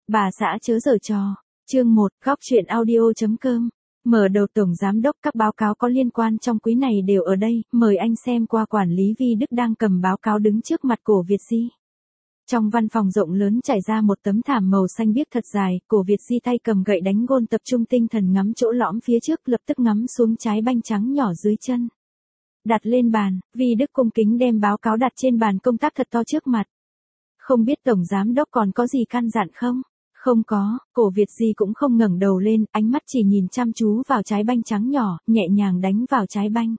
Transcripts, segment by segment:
Bà xã chớ giở trò. Chương 1, góc truyện audio.com. Mở đầu Tổng Giám đốc, các báo cáo có liên quan trong quý này đều ở đây, mời anh xem qua. Quản lý Vi Đức đang cầm báo cáo đứng trước mặt Cổ Việt Di. Trong văn phòng rộng lớn trải ra một tấm thảm màu xanh biếc thật dài, Cổ Việt Di tay cầm gậy đánh gôn tập trung tinh thần ngắm chỗ lõm phía trước, lập tức ngắm xuống trái banh trắng nhỏ dưới chân. Đặt lên bàn, Vi Đức cung kính đem báo cáo đặt trên bàn công tác thật to trước mặt. Không biết Tổng Giám đốc còn có gì căn dặn không? Không có, Cổ Việt Di cũng không ngẩng đầu lên, ánh mắt chỉ nhìn chăm chú vào trái banh trắng nhỏ, nhẹ nhàng đánh vào trái banh.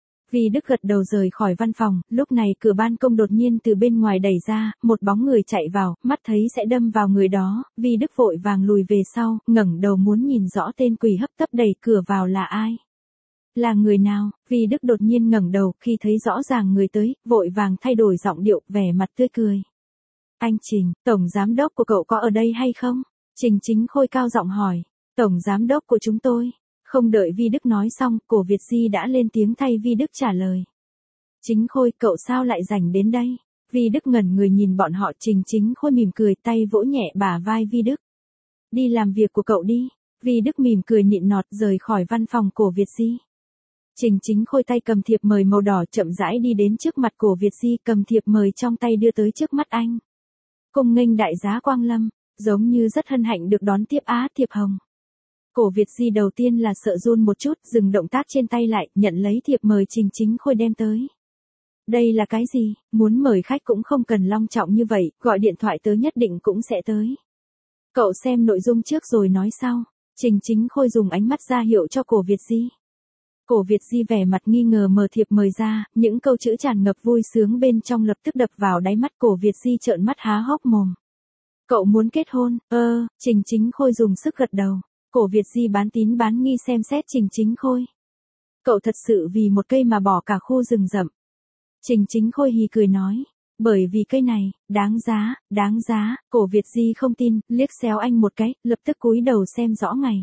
Vi Đức gật đầu rời khỏi văn phòng, lúc này cửa ban công đột nhiên từ bên ngoài đẩy ra, một bóng người chạy vào, mắt thấy sẽ đâm vào người đó, Vi Đức vội vàng lùi về sau, ngẩng đầu muốn nhìn rõ tên quỷ hấp tấp đẩy cửa vào là ai. Là người nào? Vi Đức đột nhiên ngẩng đầu, khi thấy rõ ràng người tới, vội vàng thay đổi giọng điệu, vẻ mặt tươi cười. Anh Trình, Tổng Giám đốc của cậu có ở đây hay không? Trình Chính Khôi cao giọng hỏi. Tổng Giám đốc của chúng tôi. Không đợi Vi Đức nói xong, Cổ Việt Di đã lên tiếng thay Vi Đức trả lời. Chính Khôi, cậu sao lại rảnh đến đây? Vi Đức ngẩn người nhìn bọn họ. Trình Chính Khôi mỉm cười, tay vỗ nhẹ bả vai Vi Đức. Đi làm việc của cậu đi. Vi Đức mỉm cười nịnh nọt rời khỏi văn phòng Cổ Việt Di. Trình Chính Khôi tay cầm thiệp mời màu đỏ chậm rãi đi đến trước mặt Cổ Việt Di, cầm thiệp mời trong tay đưa tới trước mắt anh. Cung nghênh đại giá Quang Lâm, giống như rất hân hạnh được đón tiếp á thiệp hồng. Cổ Việt Di đầu tiên là sợ run một chút, dừng động tác trên tay lại, nhận lấy thiệp mời Trình Chính Khôi đem tới. Đây là cái gì? Muốn mời khách cũng không cần long trọng như vậy, gọi điện thoại tới nhất định cũng sẽ tới. Cậu xem nội dung trước rồi nói sau. Trình Chính Khôi dùng ánh mắt ra hiệu cho Cổ Việt Di. Cổ Việt Di vẻ mặt nghi ngờ mở thiệp mời ra, những câu chữ tràn ngập vui sướng bên trong lập tức đập vào đáy mắt. Cổ Việt Di trợn mắt há hốc mồm. Cậu muốn kết hôn? Trình Chính Khôi dùng sức gật đầu. Cổ Việt Di bán tín bán nghi xem xét Trình Chính Khôi. Cậu thật sự vì một cây mà bỏ cả khu rừng rậm. Trình Chính Khôi hì cười nói. Bởi vì cây này, đáng giá, đáng giá. Cổ Việt Di không tin, liếc xéo anh một cái, lập tức cúi đầu xem rõ ngày.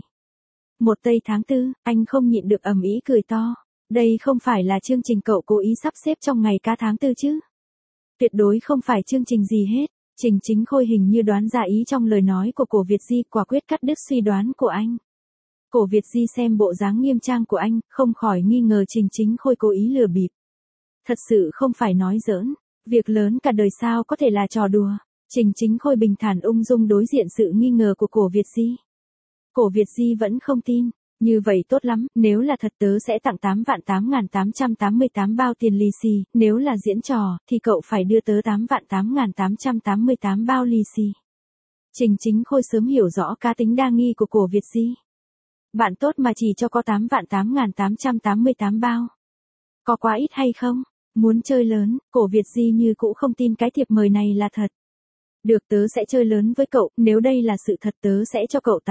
1 Tây tháng 4, anh không nhịn được ầm ĩ cười to. Đây không phải là chương trình cậu cố ý sắp xếp trong ngày ca tháng 4 chứ? Tuyệt đối không phải chương trình gì hết. Trình Chính Khôi hình như đoán ra ý trong lời nói của Cổ Việt Di, quả quyết cắt đứt suy đoán của anh. Cổ Việt Di xem bộ dáng nghiêm trang của anh, không khỏi nghi ngờ Trình Chính Khôi cố ý lừa bịp. Thật sự không phải nói giỡn, việc lớn cả đời sao có thể là trò đùa. Trình Chính Khôi bình thản ung dung đối diện sự nghi ngờ của Cổ Việt Di. Cổ Việt Di vẫn không tin. Như vậy tốt lắm, nếu là thật tớ sẽ tặng 8.888 bao tiền lì xì, nếu là diễn trò, thì cậu phải đưa tớ 8.888 bao lì xì. Trình Chính Khôi sớm hiểu rõ cá tính đa nghi của Cổ Việt Di. Bạn tốt mà chỉ cho có 8.888 bao. Có quá ít hay không? Muốn chơi lớn, Cổ Việt Di như cũ không tin cái thiệp mời này là thật. Được, tớ sẽ chơi lớn với cậu, nếu đây là sự thật tớ sẽ cho cậu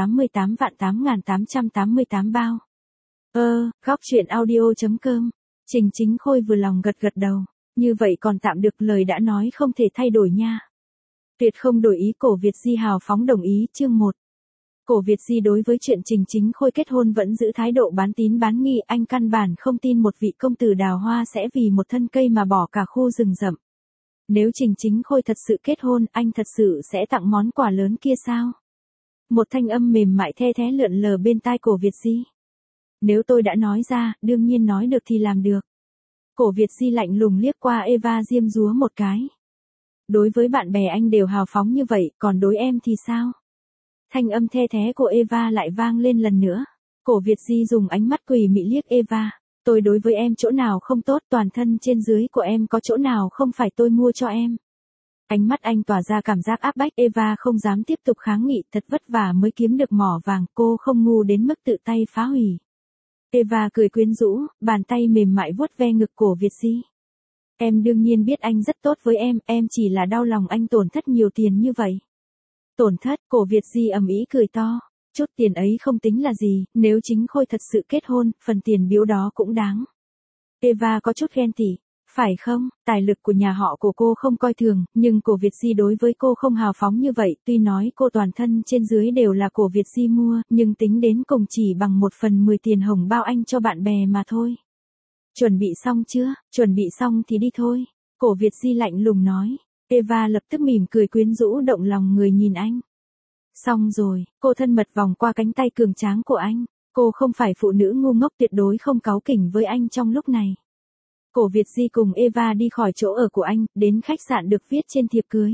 88.888 bao. Góc truyện audio.com. Trình Chính Khôi vừa lòng gật gật đầu. Như vậy còn tạm được, lời đã nói không thể thay đổi nha. Tuyệt không đổi ý. Cổ Việt Di hào phóng đồng ý. Chương 1. Cổ Việt Di đối với chuyện Trình Chính Khôi kết hôn vẫn giữ thái độ bán tín bán nghi, anh căn bản không tin một vị công tử đào hoa sẽ vì một thân cây mà bỏ cả khu rừng rậm. Nếu Trình Chính Khôi thật sự kết hôn, anh thật sự sẽ tặng món quà lớn kia sao? Một thanh âm mềm mại the thé lượn lờ bên tai Cổ Việt Di. Nếu tôi đã nói ra, đương nhiên nói được thì làm được. Cổ Việt Di lạnh lùng liếc qua Eva diêm dúa một cái. Đối với bạn bè anh đều hào phóng như vậy, còn đối em thì sao? Thanh âm the thé của Eva lại vang lên lần nữa. Cổ Việt Di dùng ánh mắt quỷ mị liếc Eva. Tôi đối với em chỗ nào không tốt, toàn thân trên dưới của em có chỗ nào không phải tôi mua cho em. Ánh mắt anh tỏa ra cảm giác áp bách. Eva không dám tiếp tục kháng nghị, thật vất vả mới kiếm được mỏ vàng, cô không ngu đến mức tự tay phá hủy. Eva cười quyến rũ, bàn tay mềm mại vuốt ve ngực Cổ Việt Di. Em đương nhiên biết anh rất tốt với em chỉ là đau lòng anh tổn thất nhiều tiền như vậy. Tổn thất? Cổ Việt Di ầm ĩ cười to. Chút tiền ấy không tính là gì, nếu Chính Khôi thật sự kết hôn, phần tiền biếu đó cũng đáng. Eva có chút ghen tị. Phải không? Tài lực của nhà họ của cô không coi thường, nhưng Cổ Việt Di đối với cô không hào phóng như vậy, tuy nói cô toàn thân trên dưới đều là Cổ Việt Di mua, nhưng tính đến cùng chỉ bằng 1/10 tiền hồng bao anh cho bạn bè mà thôi. Chuẩn bị xong chưa? Chuẩn bị xong thì đi thôi. Cổ Việt Di lạnh lùng nói. Eva lập tức mỉm cười quyến rũ động lòng người nhìn anh. Xong rồi, cô thân mật vòng qua cánh tay cường tráng của anh. Cô không phải phụ nữ ngu ngốc, tuyệt đối không cáu kỉnh với anh trong lúc này. Cổ Việt Di cùng Eva đi khỏi chỗ ở của anh, đến khách sạn được viết trên thiệp cưới.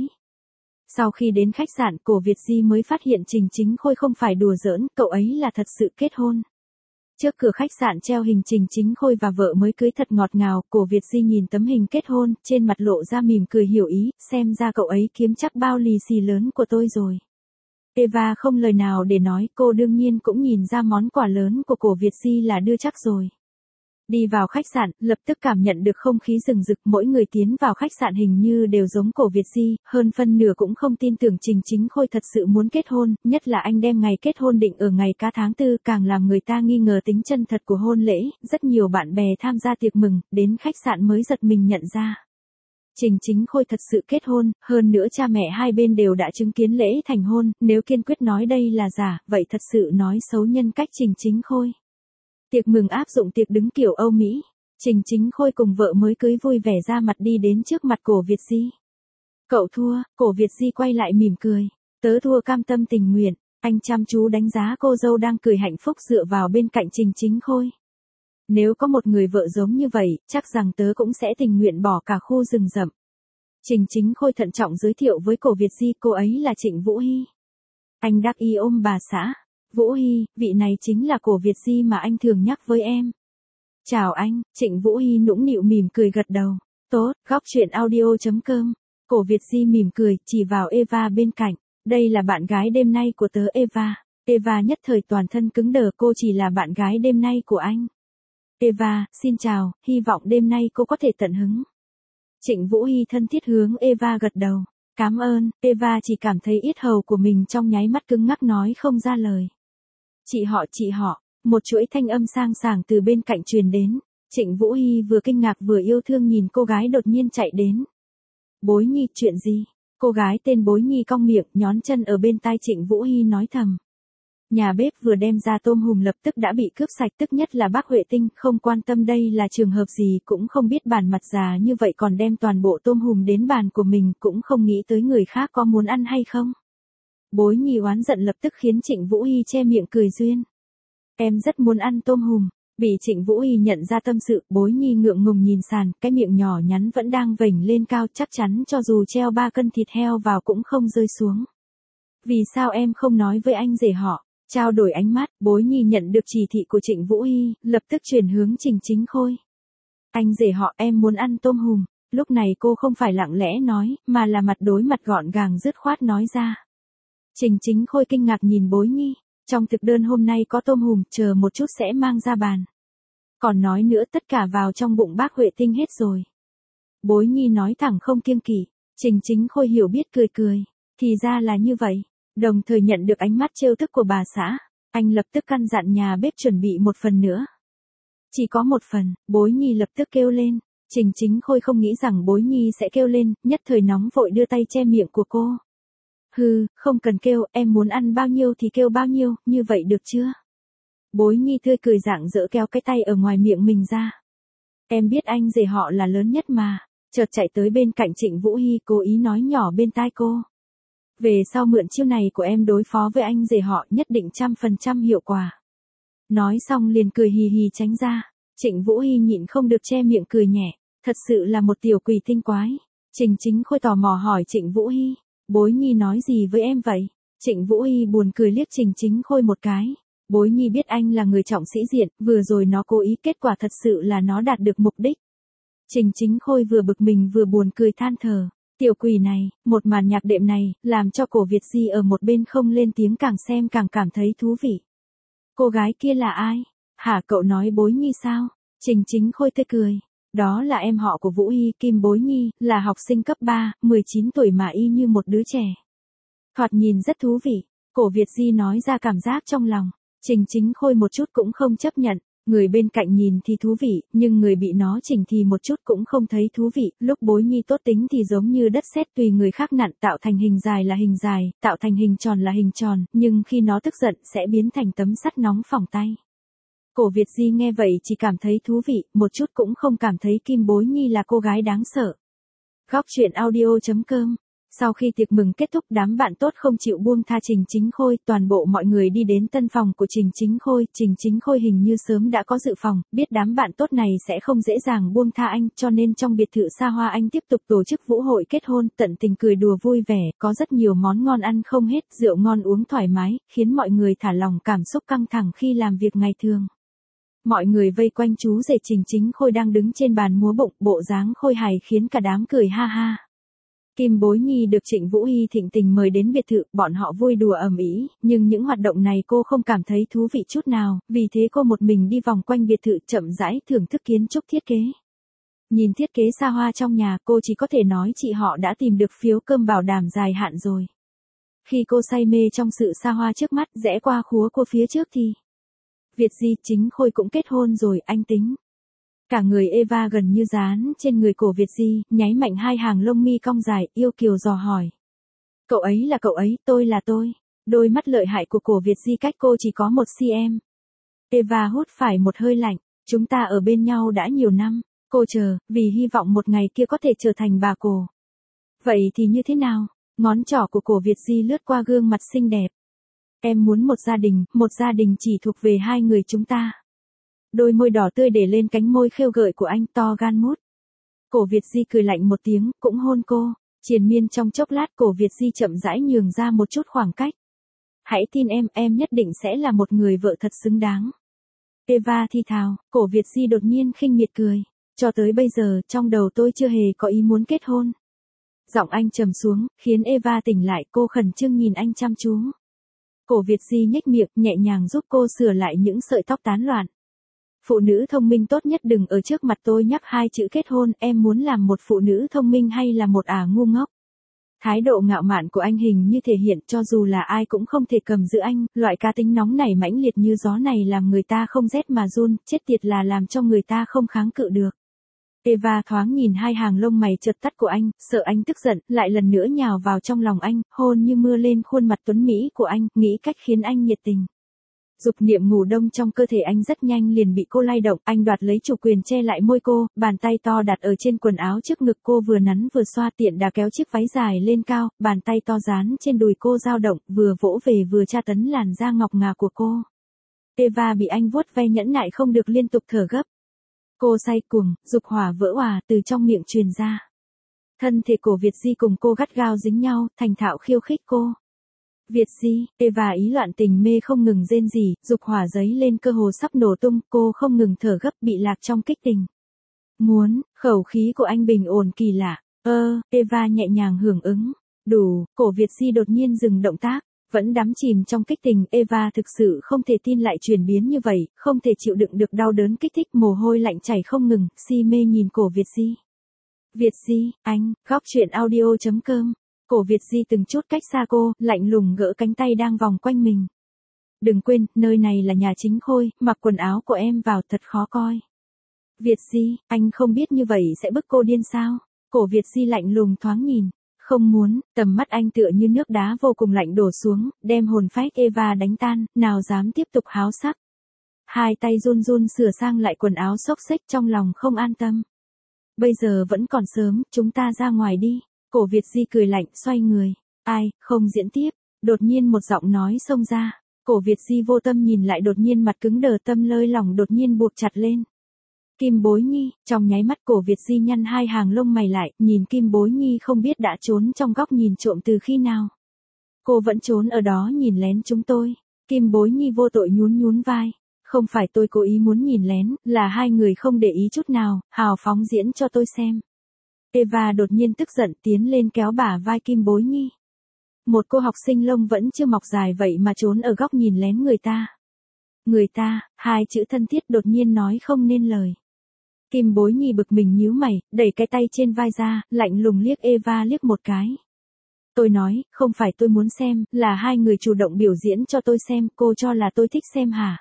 Sau khi đến khách sạn, Cổ Việt Di mới phát hiện Trình Chính Khôi không phải đùa giỡn, cậu ấy là thật sự kết hôn. Trước cửa khách sạn treo hình Trình Chính Khôi và vợ mới cưới thật ngọt ngào, Cổ Việt Di nhìn tấm hình kết hôn, trên mặt lộ ra mỉm cười hiểu ý, xem ra cậu ấy kiếm chắc bao lì xì lớn của tôi rồi. Eva không lời nào để nói, cô đương nhiên cũng nhìn ra món quà lớn của Cổ Việt Di là đưa chắc rồi. Đi vào khách sạn, lập tức cảm nhận được không khí rừng rực, mỗi người tiến vào khách sạn hình như đều giống Cổ Việt Di, hơn phân nửa cũng không tin tưởng Trình Chính Khôi thật sự muốn kết hôn, nhất là anh đem ngày kết hôn định ở ngày cá tháng 4, càng làm người ta nghi ngờ tính chân thật của hôn lễ, rất nhiều bạn bè tham gia tiệc mừng, đến khách sạn mới giật mình nhận ra. Trình Chính Khôi thật sự kết hôn, hơn nữa cha mẹ hai bên đều đã chứng kiến lễ thành hôn, nếu kiên quyết nói đây là giả, vậy thật sự nói xấu nhân cách Trình Chính Khôi. Tiệc mừng áp dụng tiệc đứng kiểu Âu Mỹ. Trình Chính Khôi cùng vợ mới cưới vui vẻ ra mặt đi đến trước mặt Cổ Việt Di. Cậu thua, Cổ Việt Di quay lại mỉm cười. Tớ thua cam tâm tình nguyện. Anh chăm chú đánh giá cô dâu đang cười hạnh phúc dựa vào bên cạnh Trình Chính Khôi. Nếu có một người vợ giống như vậy, chắc rằng tớ cũng sẽ tình nguyện bỏ cả khu rừng rậm. Trình Chính Khôi thận trọng giới thiệu với Cổ Việt Di, cô ấy là Trịnh Vũ Hy. Anh đắc ý ôm bà xã. Vũ Hy, vị này chính là Cổ Việt Di mà anh thường nhắc với em. Chào anh, Trịnh Vũ Hy nũng nịu mỉm cười gật đầu. Tốt, góc chuyện audio.com. Cổ Việt Di mỉm cười, chỉ vào Eva bên cạnh. Đây là bạn gái đêm nay của tớ Eva. Eva nhất thời toàn thân cứng đờ, cô chỉ là bạn gái đêm nay của anh. Eva, xin chào, hy vọng đêm nay cô có thể tận hứng. Trịnh Vũ Hy thân thiết hướng Eva gật đầu. Cảm ơn, Eva chỉ cảm thấy yết hầu của mình trong nháy mắt cứng ngắc nói không ra lời. Chị họ, một chuỗi thanh âm sang sảng từ bên cạnh truyền đến. Trịnh Vũ Hy vừa kinh ngạc vừa yêu thương nhìn cô gái đột nhiên chạy đến. Bối Nhi, chuyện gì? Cô gái tên Bối Nhi cong miệng, nhón chân ở bên tai Trịnh Vũ Hy nói thầm. Nhà bếp vừa đem ra tôm hùm lập tức đã bị cướp sạch, tức nhất là bác Huệ Tinh, không quan tâm đây là trường hợp gì, cũng không biết bản mặt già như vậy còn đem toàn bộ tôm hùm đến bàn của mình, cũng không nghĩ tới người khác có muốn ăn hay không. Bối Nhi oán giận lập tức khiến Trịnh Vũ Hy che miệng cười duyên. Em rất muốn ăn tôm hùm. Bị Trịnh Vũ Hy nhận ra tâm sự, Bối Nhi ngượng ngùng nhìn sàn, cái miệng nhỏ nhắn vẫn đang vểnh lên cao, chắc chắn cho dù treo 3 cân thịt heo vào cũng không rơi xuống. Vì sao em không nói với anh rể họ? Trao đổi ánh mắt, Bối Nhi nhận được chỉ thị của Trịnh Vũ Hy, lập tức chuyển hướng Trình Chính Khôi. Anh rể họ, em muốn ăn tôm hùm. Lúc này cô không phải lặng lẽ nói, mà là mặt đối mặt gọn gàng dứt khoát nói ra. Trình Chính Khôi kinh ngạc nhìn Bối Nhi. Trong thực đơn hôm nay có tôm hùm, chờ một chút sẽ mang ra bàn. Còn nói nữa, tất cả vào trong bụng bác Huệ Tinh hết rồi. Bối Nhi nói thẳng không kiêng kỵ. Trình Chính Khôi hiểu biết cười cười. Thì ra là như vậy. Đồng thời nhận được ánh mắt trêu tức của bà xã. Anh lập tức căn dặn nhà bếp chuẩn bị một phần nữa. Chỉ có một phần, Bối Nhi lập tức kêu lên. Trình Chính Khôi không nghĩ rằng Bối Nhi sẽ kêu lên, nhất thời nóng vội đưa tay che miệng của cô. Hừ, không cần kêu, em muốn ăn bao nhiêu thì kêu bao nhiêu, như vậy được chưa? Bối Nhi tươi cười rạng rỡ kéo cái tay ở ngoài miệng mình ra. Em biết anh rể họ là lớn nhất mà. Chợt chạy tới bên cạnh Trịnh Vũ Hy, cố ý nói nhỏ bên tai cô. Về sau mượn chiêu này của em đối phó với anh rể họ nhất định 100% hiệu quả. Nói xong liền cười hì hì tránh ra. Trịnh Vũ Hy nhịn không được che miệng cười nhẹ. Thật sự là một tiểu quỷ tinh quái. Trình Chính Khôi tò mò hỏi Trịnh Vũ Hy. Bối Nhi nói gì với em vậy? Trịnh Vũ Hy buồn cười liếc Trình Chính Khôi một cái. Bối Nhi biết anh là người trọng sĩ diện, vừa rồi nó cố ý, kết quả thật sự là nó đạt được mục đích. Trình Chính Khôi vừa bực mình vừa buồn cười than thở. Tiểu quỷ này, một màn nhạc đệm này, làm cho Cổ Việt Di ở một bên không lên tiếng, càng xem càng cảm thấy thú vị. Cô gái kia là ai? Hả, cậu nói Bối Nhi sao? Trình Chính Khôi tươi cười. Đó là em họ của Vũ Hy, Kim Bối Nhi, là học sinh cấp 3, 19 tuổi mà y như một đứa trẻ. Thoạt nhìn rất thú vị. Cổ Việt Di nói ra cảm giác trong lòng. Trình Chính Khôi một chút cũng không chấp nhận. Người bên cạnh nhìn thì thú vị, nhưng người bị nó chỉnh thì một chút cũng không thấy thú vị. Lúc Bối Nhi tốt tính thì giống như đất sét, tùy người khác nặn, tạo thành hình dài là hình dài, tạo thành hình tròn là hình tròn, nhưng khi nó tức giận sẽ biến thành tấm sắt nóng phỏng tay. Cổ Việt Di nghe vậy chỉ cảm thấy thú vị, một chút cũng không cảm thấy Kim Bối Nhi là cô gái đáng sợ. Góc chuyện audio.com Sau khi tiệc mừng kết thúc, đám bạn tốt không chịu buông tha Trình Chính Khôi, toàn bộ mọi người đi đến tân phòng của Trình Chính Khôi. Trình Chính Khôi hình như sớm đã có dự phòng, biết đám bạn tốt này sẽ không dễ dàng buông tha anh, cho nên trong biệt thự xa hoa anh tiếp tục tổ chức vũ hội kết hôn, tận tình cười đùa vui vẻ, có rất nhiều món ngon ăn không hết, rượu ngon uống thoải mái, khiến mọi người thả lỏng cảm xúc căng thẳng khi làm việc ngày thường. Mọi người vây quanh chú rể Trình Chính Khôi đang đứng trên bàn múa bụng, bộ dáng khôi hài khiến cả đám cười ha ha. Kim Bối Nhi được Trịnh Vũ Hy thịnh tình mời đến biệt thự, bọn họ vui đùa ầm ĩ, nhưng những hoạt động này cô không cảm thấy thú vị chút nào, vì thế cô một mình đi vòng quanh biệt thự chậm rãi thưởng thức kiến trúc thiết kế. Nhìn thiết kế xa hoa trong nhà, cô chỉ có thể nói chị họ đã tìm được phiếu cơm bảo đảm dài hạn rồi. Khi cô say mê trong sự xa hoa trước mắt, rẽ qua khúa cô phía trước thì Việt Di Chính Khôi cũng kết hôn rồi, anh tính. Cả người Eva gần như dán trên người cổ Việt Di, nháy mạnh hai hàng lông mi cong dài, yêu kiều dò hỏi. Cậu ấy là cậu ấy, tôi là tôi. Đôi mắt lợi hại của cổ Việt Di cách cô chỉ có 1 cm. Eva hút phải một hơi lạnh, chúng ta ở bên nhau đã nhiều năm, cô chờ, vì hy vọng một ngày kia có thể trở thành bà cổ. Vậy thì như thế nào? Ngón trỏ của cổ Việt Di lướt qua gương mặt xinh đẹp. Em muốn một gia đình chỉ thuộc về hai người chúng ta. Đôi môi đỏ tươi để lên cánh môi khêu gợi của anh, to gan mút. Cổ Việt Di cười lạnh một tiếng, cũng hôn cô. Triền miên trong chốc lát, cổ Việt Di chậm rãi nhường ra một chút khoảng cách. Hãy tin em nhất định sẽ là một người vợ thật xứng đáng. Eva thi thào, cổ Việt Di đột nhiên khinh miệt cười. Cho tới bây giờ, trong đầu tôi chưa hề có ý muốn kết hôn. Giọng anh trầm xuống, khiến Eva tỉnh lại, cô khẩn trương nhìn anh chăm chú. Cổ Việt Di nhếch miệng, nhẹ nhàng giúp cô sửa lại những sợi tóc tán loạn. Phụ nữ thông minh tốt nhất đừng ở trước mặt tôi nhắc hai chữ kết hôn, em muốn làm một phụ nữ thông minh hay là một ngu ngốc. Thái độ ngạo mạn của anh hình như thể hiện cho dù là ai cũng không thể cầm giữ anh, loại cá tính nóng nảy mãnh liệt như gió này làm người ta không rét mà run, chết tiệt là làm cho người ta không kháng cự được. Eva thoáng nhìn hai hàng lông mày chợt tắt của anh, sợ anh tức giận, lại lần nữa nhào vào trong lòng anh, hôn như mưa lên khuôn mặt tuấn mỹ của anh, nghĩ cách khiến anh nhiệt tình. Dục niệm ngủ đông trong cơ thể anh rất nhanh liền bị cô lay động, anh đoạt lấy chủ quyền che lại môi cô, bàn tay to đặt ở trên quần áo trước ngực cô vừa nắn vừa xoa, tiện đà kéo chiếc váy dài lên cao, bàn tay to dán trên đùi cô dao động, vừa vỗ về vừa tra tấn làn da ngọc ngà của cô. Eva bị anh vuốt ve nhẫn nại không được liên tục thở gấp. Cô say cuồng, dục hỏa vỡ òa từ trong miệng truyền ra. Thân thể cổ Việt Di cùng cô gắt gao dính nhau, thành thạo khiêu khích cô. Việt Di, Eva ý loạn tình mê không ngừng rên rỉ, dục hỏa giấy lên cơ hồ sắp nổ tung, cô không ngừng thở gấp bị lạc trong kích tình. Muốn, khẩu khí của anh bình ổn kỳ lạ. Eva nhẹ nhàng hưởng ứng. Đủ, cổ Việt Di đột nhiên dừng động tác, vẫn đắm chìm trong kích tình, Eva thực sự không thể tin lại chuyển biến như vậy, không thể chịu đựng được đau đớn kích thích, mồ hôi lạnh chảy không ngừng, si mê nhìn cổ Việt Di. Việt Di, anh, góc truyện audio.com. Cổ Việt Di từng chút cách xa cô, lạnh lùng gỡ cánh tay đang vòng quanh mình. Đừng quên, nơi này là nhà Chính Khôi, mặc quần áo của em vào thật khó coi. Việt Di, anh không biết như vậy sẽ bức cô điên sao? Cổ Việt Di lạnh lùng thoáng nhìn. Không muốn, tầm mắt anh tựa như nước đá vô cùng lạnh đổ xuống, đem hồn phách Eva đánh tan, nào dám tiếp tục háo sắc. Hai tay run run sửa sang lại quần áo xốc xếch, trong lòng không an tâm. Bây giờ vẫn còn sớm, chúng ta ra ngoài đi. Cổ Việt Di cười lạnh, xoay người. Ai, không diễn tiếp. Đột nhiên một giọng nói xông ra. Cổ Việt Di vô tâm nhìn lại, đột nhiên mặt cứng đờ, tâm lơi lỏng đột nhiên buộc chặt lên. Kim Bối Nhi, trong nháy mắt cổ Việt Di nhăn hai hàng lông mày lại, nhìn Kim Bối Nhi không biết đã trốn trong góc nhìn trộm từ khi nào. Cô vẫn trốn ở đó nhìn lén chúng tôi. Kim Bối Nhi vô tội nhún vai. Không phải tôi cố ý muốn nhìn lén, là hai người không để ý chút nào, hào phóng diễn cho tôi xem. Eva đột nhiên tức giận tiến lên kéo bả vai Kim Bối Nhi. Một cô học sinh lông vẫn chưa mọc dài vậy mà trốn ở góc nhìn lén người ta. Người ta, hai chữ thân thiết đột nhiên nói không nên lời. Kim Bối Nhi bực mình nhíu mày, đẩy cái tay trên vai ra, lạnh lùng liếc Eva liếc một cái. Tôi nói, không phải tôi muốn xem, là hai người chủ động biểu diễn cho tôi xem, cô cho là tôi thích xem hả?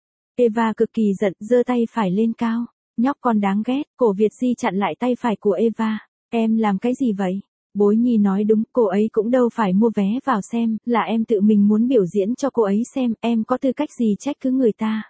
Eva cực kỳ giận, giơ tay phải lên cao. Nhóc con đáng ghét, cổ Việt Di chặn lại tay phải của Eva. Em làm cái gì vậy? Bối Nhi nói đúng, cô ấy cũng đâu phải mua vé vào xem, là em tự mình muốn biểu diễn cho cô ấy xem, em có tư cách gì trách cứ người ta.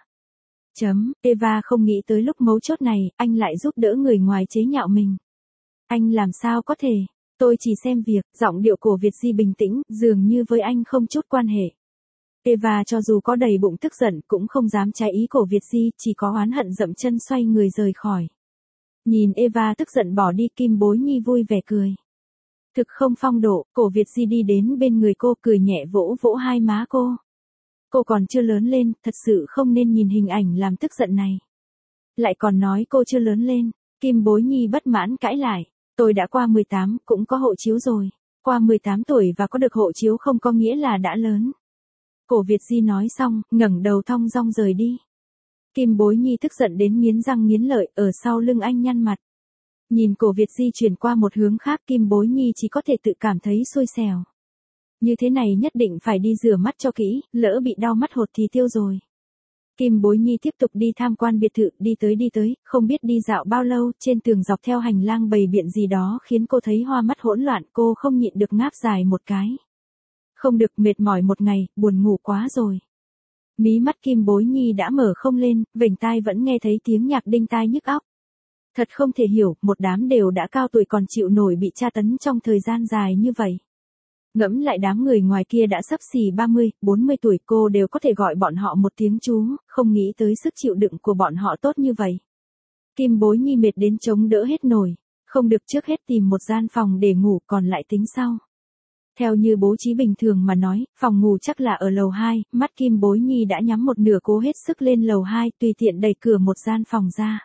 Eva không nghĩ tới lúc mấu chốt này, anh lại giúp đỡ người ngoài chế nhạo mình. Anh làm sao có thể? Tôi chỉ xem việc, giọng điệu cổ Việt Di bình tĩnh, dường như với anh không chút quan hệ. Eva cho dù có đầy bụng tức giận cũng không dám trái ý cổ Việt Di, chỉ có oán hận dậm chân xoay người rời khỏi. Nhìn Eva tức giận bỏ đi, Kim Bối Nhi vui vẻ cười. Thực không phong độ, cổ Việt Di đi đến bên người cô cười nhẹ vỗ vỗ hai má cô. Cô còn chưa lớn lên, thật sự không nên nhìn hình ảnh làm tức giận này. Lại còn nói cô chưa lớn lên, Kim Bối Nhi bất mãn cãi lại. Tôi đã qua 18, cũng có hộ chiếu rồi. Qua 18 tuổi và có được hộ chiếu không có nghĩa là đã lớn. Cổ Việt Di nói xong, ngẩng đầu thong dong rời đi. Kim Bối Nhi tức giận đến nghiến răng nghiến lợi, ở sau lưng anh nhăn mặt. Nhìn cổ Việt Di chuyển qua một hướng khác, Kim Bối Nhi chỉ có thể tự cảm thấy xui xẻo. Như thế này nhất định phải đi rửa mắt cho kỹ, lỡ bị đau mắt hột thì tiêu rồi. Kim Bối Nhi tiếp tục đi tham quan biệt thự, đi tới, không biết đi dạo bao lâu, trên tường dọc theo hành lang bày biện gì đó khiến cô thấy hoa mắt hỗn loạn, cô không nhịn được ngáp dài một cái. Không được, mệt mỏi một ngày, buồn ngủ quá rồi. Mí mắt Kim Bối Nhi đã mở không lên, vểnh tai vẫn nghe thấy tiếng nhạc đinh tai nhức óc. Thật không thể hiểu, một đám đều đã cao tuổi còn chịu nổi bị tra tấn trong thời gian dài như vậy. Ngẫm lại đám người ngoài kia đã sắp xỉ 30, 40 tuổi, cô đều có thể gọi bọn họ một tiếng chú, không nghĩ tới sức chịu đựng của bọn họ tốt như vậy. Kim Bối Nhi mệt đến chống đỡ hết nổi, không được, trước hết tìm một gian phòng để ngủ, còn lại tính sau. Theo như bố trí bình thường mà nói, phòng ngủ chắc là ở lầu 2, mắt Kim Bối Nhi đã nhắm một nửa, cố hết sức lên lầu 2, tùy tiện đẩy cửa một gian phòng ra.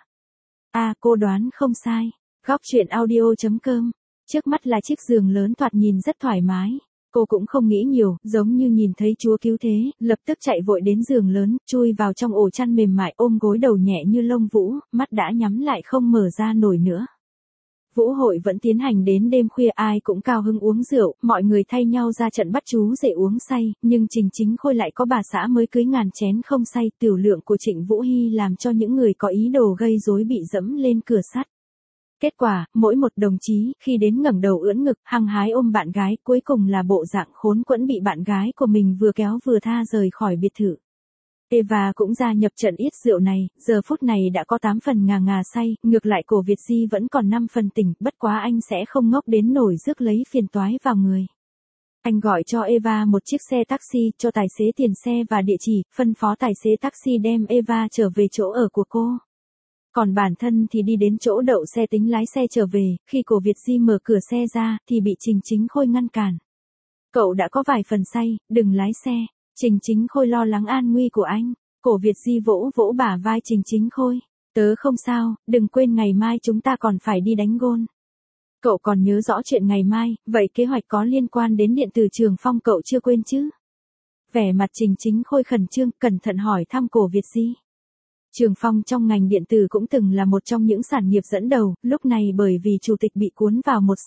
Cô đoán không sai. Góc truyện audio.com. Trước mắt là chiếc giường lớn thoạt nhìn rất thoải mái. Cô cũng không nghĩ nhiều, giống như nhìn thấy Chúa cứu thế, lập tức chạy vội đến giường lớn, chui vào trong ổ chăn mềm mại, ôm gối đầu nhẹ như lông vũ, mắt đã nhắm lại không mở ra nổi nữa. Vũ hội vẫn tiến hành đến đêm khuya, ai cũng cao hứng uống rượu, mọi người thay nhau ra trận bắt chú rể uống say, nhưng Trình Chính Khôi lại có bà xã mới cưới ngàn chén không say, tiểu lượng của Trịnh Vũ Hy làm cho những người có ý đồ gây rối bị dẫm lên cửa sắt. Kết quả, mỗi một đồng chí khi đến ngẩng đầu ưỡn ngực, hăng hái ôm bạn gái, cuối cùng là bộ dạng khốn quẫn bị bạn gái của mình vừa kéo vừa tha rời khỏi biệt thự. Eva cũng gia nhập trận ít rượu này, giờ phút này đã có 8 phần ngà ngà say, ngược lại cổ Việt Di vẫn còn 5 phần tỉnh, bất quá anh sẽ không ngốc đến nổi rước lấy phiền toái vào người. Anh gọi cho Eva một chiếc xe taxi, cho tài xế tiền xe và địa chỉ, phân phó tài xế taxi đem Eva trở về chỗ ở của cô. Còn bản thân thì đi đến chỗ đậu xe tính lái xe trở về, khi cổ Việt Di mở cửa xe ra, thì bị Trình Chính Khôi ngăn cản. Cậu đã có vài phần say, đừng lái xe. Trình Chính Khôi lo lắng an nguy của anh. Cổ Việt Di vỗ vỗ bả vai Trình Chính Khôi. Tớ không sao, đừng quên ngày mai chúng ta còn phải đi đánh gôn. Cậu còn nhớ rõ chuyện ngày mai, vậy kế hoạch có liên quan đến điện tử Trường Phong cậu chưa quên chứ? Vẻ mặt Trình Chính Khôi khẩn trương, cẩn thận hỏi thăm cổ Việt Di. Trường Phong trong ngành điện tử cũng từng là một trong những sản nghiệp dẫn đầu, lúc này bởi vì chủ tịch bị cuốn vào một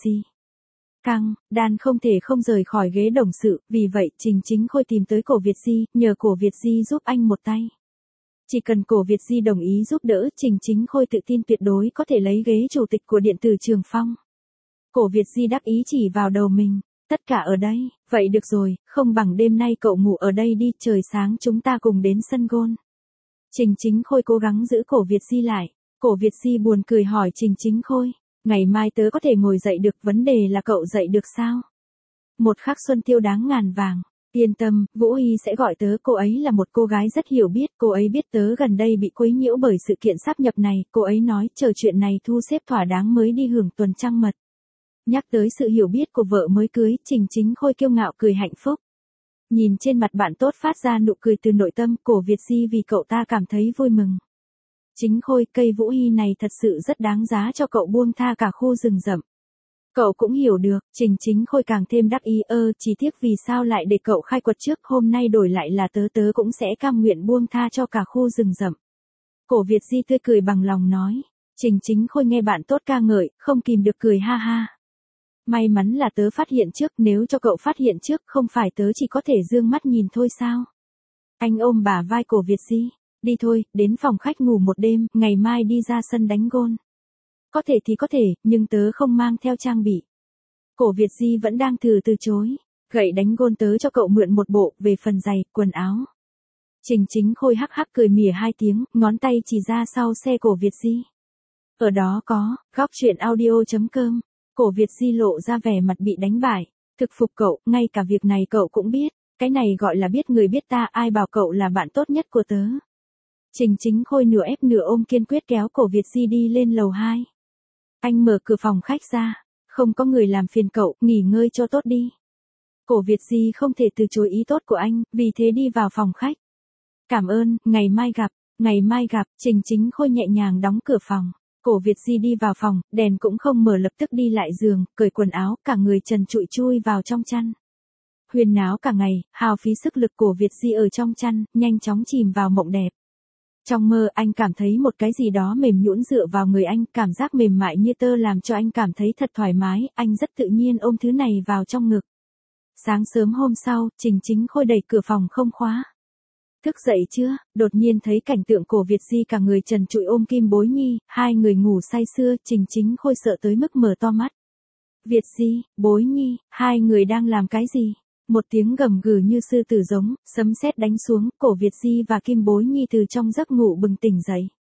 căng đan không thể không rời khỏi ghế董sự, vì vậy Trình Chính Khôi tìm tới cổ Việt Di, nhờ cổ Việt Di giúp anh một tay. Chỉ cần cổ Việt Di đồng ý giúp đỡ, Trình Chính Khôi tự tin tuyệt đối có thể lấy ghế chủ tịch của điện tử Trường Phong. Cổ Việt Di đắc ý chỉ vào đầu mình, tất cả ở đây, vậy được rồi, không bằng đêm nay cậu ngủ ở đây đi, trời sáng chúng ta cùng đến sân gôn. Trình Chính Khôi cố gắng giữ cổ Việt Di lại, cổ Việt Di buồn cười hỏi Trình Chính Khôi. Ngày mai tớ có thể ngồi dậy được, vấn đề là cậu dậy được sao? Một khắc xuân tiêu đáng ngàn vàng. Yên tâm, Vũ Hy sẽ gọi tớ, cô ấy là một cô gái rất hiểu biết, cô ấy biết tớ gần đây bị quấy nhiễu bởi sự kiện sáp nhập này, cô ấy nói chờ chuyện này thu xếp thỏa đáng mới đi hưởng tuần trăng mật. Nhắc tới sự hiểu biết của vợ mới cưới, Trình Chính Khôi kiêu ngạo cười hạnh phúc. Nhìn trên mặt bạn tốt phát ra nụ cười từ nội tâm, cổ Việt Di vì cậu ta cảm thấy vui mừng. Chính Khôi, cây Vũ Hy này thật sự rất đáng giá cho cậu buông tha cả khu rừng rậm. Cậu cũng hiểu được, Trình Chính Khôi càng thêm đắc ý, chỉ tiếc vì sao lại để cậu khai quật trước, hôm nay đổi lại là tớ cũng sẽ cam nguyện buông tha cho cả khu rừng rậm. Cổ Việt Di tươi cười bằng lòng nói. Trình Chính Khôi nghe bạn tốt ca ngợi, không kìm được cười ha ha. May mắn là tớ phát hiện trước, nếu cho cậu phát hiện trước, không phải tớ chỉ có thể dương mắt nhìn thôi sao? Anh ôm bả vai cổ Việt Di. Đi thôi, đến phòng khách ngủ một đêm, ngày mai đi ra sân đánh gôn. Có thể thì có thể, nhưng tớ không mang theo trang bị. Cổ Việt Di vẫn đang từ chối. Gậy đánh gôn tớ cho cậu mượn một bộ, về phần giày, quần áo. Trình Chính Khôi hắc hắc cười mỉa 2 tiếng, ngón tay chỉ ra sau xe cổ Việt Di. Ở đó có, góc truyện audio.com. Cổ Việt Di lộ ra vẻ mặt bị đánh bại. Thực phục cậu, ngay cả việc này cậu cũng biết. Cái này gọi là biết người biết ta, ai bảo cậu là bạn tốt nhất của tớ. Trình Chính Khôi nửa ép nửa ôm kiên quyết kéo Cổ Việt Di đi lên lầu 2. Anh mở cửa phòng khách ra. Không có người làm phiền cậu, nghỉ ngơi cho tốt đi. Cổ Việt Di không thể từ chối ý tốt của anh, vì thế đi vào phòng khách. Cảm ơn, ngày mai gặp, Trình Chính Khôi nhẹ nhàng đóng cửa phòng. Cổ Việt Di đi vào phòng, đèn cũng không mở, lập tức đi lại giường, cởi quần áo, cả người trần trụi chui vào trong chăn. Huyên náo cả ngày, hao phí sức lực. Cổ Việt Di ở trong chăn, nhanh chóng chìm vào mộng đẹp. Trong mơ anh cảm thấy một cái gì đó mềm nhũn dựa vào người anh, cảm giác mềm mại như tơ làm cho anh cảm thấy thật thoải mái, anh rất tự nhiên ôm thứ này vào trong ngực. Sáng sớm hôm sau, Trình Chính Khôi đẩy cửa phòng không khóa. Thức dậy chưa? Đột nhiên thấy cảnh tượng Cổ Việt Di cả người trần trụi ôm Kim Bối Nhi, hai người ngủ say sưa, Trình Chính Khôi sợ tới mức mở to mắt. Việt Di, Bối Nhi, hai người đang làm cái gì? Một tiếng gầm gừ như sư tử giống, sấm sét đánh xuống, Cổ Việt Di và Kim Bối Nhi từ trong giấc ngủ bừng tỉnh dậy.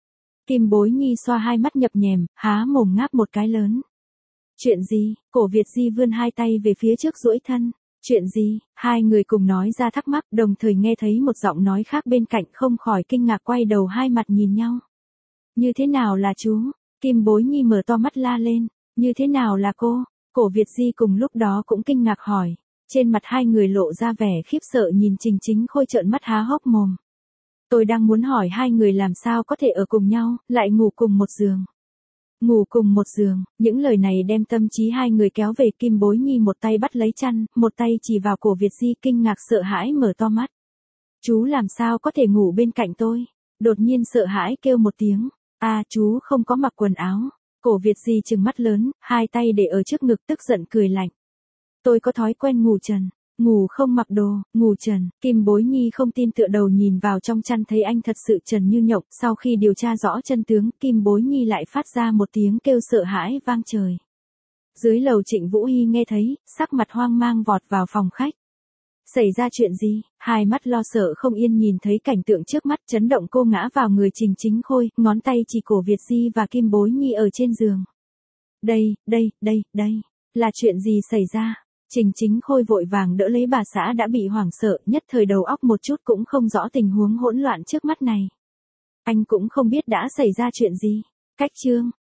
Kim Bối Nhi xoa hai mắt nhập nhèm, há mồm ngáp một cái lớn. Chuyện gì? Cổ Việt Di vươn hai tay về phía trước duỗi thân. Chuyện gì? Hai người cùng nói ra thắc mắc, đồng thời nghe thấy một giọng nói khác bên cạnh, không khỏi kinh ngạc quay đầu hai mặt nhìn nhau. Như thế nào là chú? Kim Bối Nhi mở to mắt la lên. Như thế nào là cô? Cổ Việt Di cùng lúc đó cũng kinh ngạc hỏi. Trên mặt hai người lộ ra vẻ khiếp sợ nhìn Trình Chính Khôi trợn mắt há hốc mồm. Tôi đang muốn hỏi hai người làm sao có thể ở cùng nhau, lại ngủ cùng một giường. Ngủ cùng một giường, những lời này đem tâm trí hai người kéo về. Kim Bối Nhi một tay bắt lấy chăn, một tay chỉ vào Cổ Việt Di, kinh ngạc sợ hãi mở to mắt. Chú làm sao có thể ngủ bên cạnh tôi? Đột nhiên sợ hãi kêu một tiếng. Chú không có mặc quần áo. Cổ Việt Di trừng mắt lớn, hai tay để ở trước ngực tức giận cười lạnh. Tôi có thói quen ngủ trần, ngủ không mặc đồ, ngủ trần. Kim Bối Nhi không tin tựa đầu nhìn vào trong chăn thấy anh thật sự trần như nhộng. Sau khi điều tra rõ chân tướng, Kim Bối Nhi lại phát ra một tiếng kêu sợ hãi vang trời. Dưới lầu Trịnh Vũ Hy nghe thấy, sắc mặt hoang mang vọt vào phòng khách. Xảy ra chuyện gì? Hai mắt lo sợ không yên nhìn thấy cảnh tượng trước mắt, chấn động cô ngã vào người Trình Chính Khôi, ngón tay chỉ Cổ Việt Di và Kim Bối Nhi ở trên giường. Đây, là chuyện gì xảy ra? Trình Chính Khôi vội vàng đỡ lấy bà xã đã bị hoảng sợ, nhất thời đầu óc một chút cũng không rõ tình huống hỗn loạn trước mắt này. Anh cũng không biết đã xảy ra chuyện gì. Cách chương